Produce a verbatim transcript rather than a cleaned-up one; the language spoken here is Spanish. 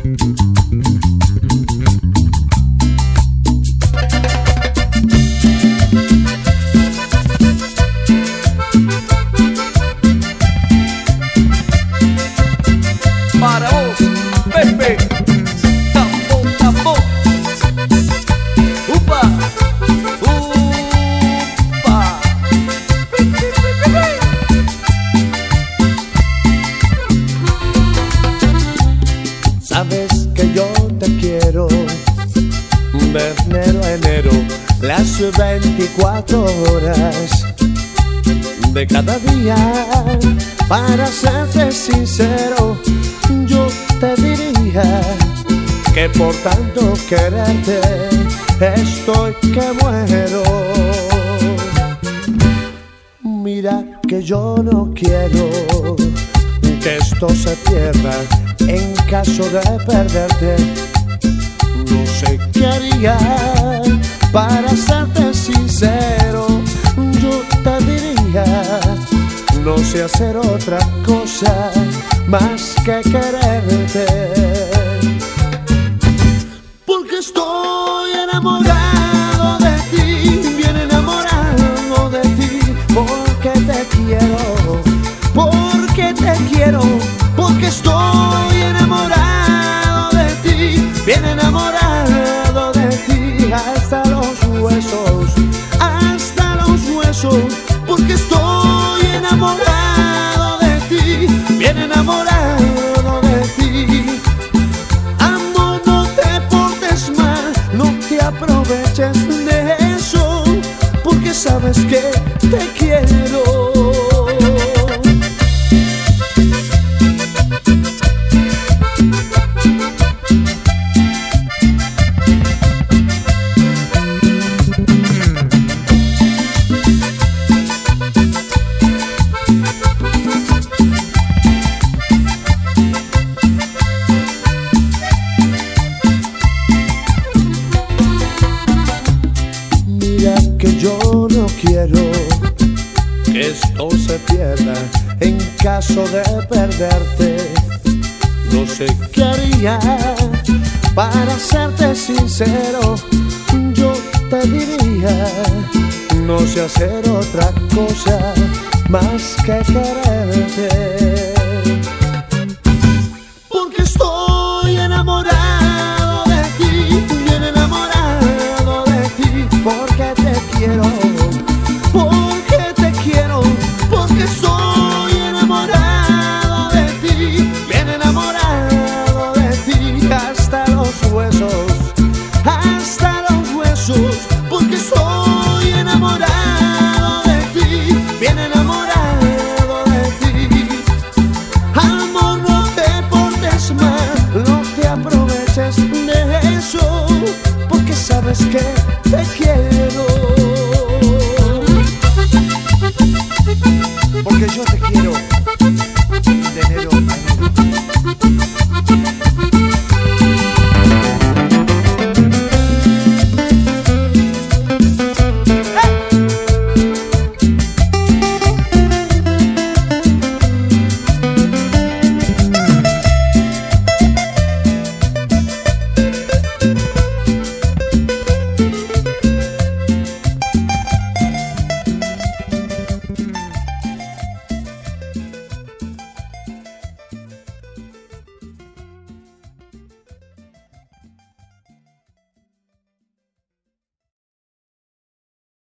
Para vos, Pepe, tambo, tambo. Upa, upa. Sabes que yo te quiero de enero a enero, las veinticuatro horas de cada día. Para serte sincero, yo te diría que por tanto quererte estoy que muero. Mira que yo no quiero que esto se pierda en caso de perderte. No sé qué haría, para serte sincero, yo te diría no sé hacer otra cosa más que quererte, porque estoy enamorado de ti, bien enamorado de ti, porque te quiero, porque te quiero, porque estoy enamorado de ti, bien enamorado de ti, hasta los huesos, hasta los huesos, porque estoy enamorado de ti, bien enamorado de ti. Amor, no te portes mal, no te aproveches de eso, porque sabes que te quiero. Que yo no quiero que esto se pierda en caso de perderte. No sé qué haría, para serte sincero, yo te diría no sé hacer otra cosa más que quererte.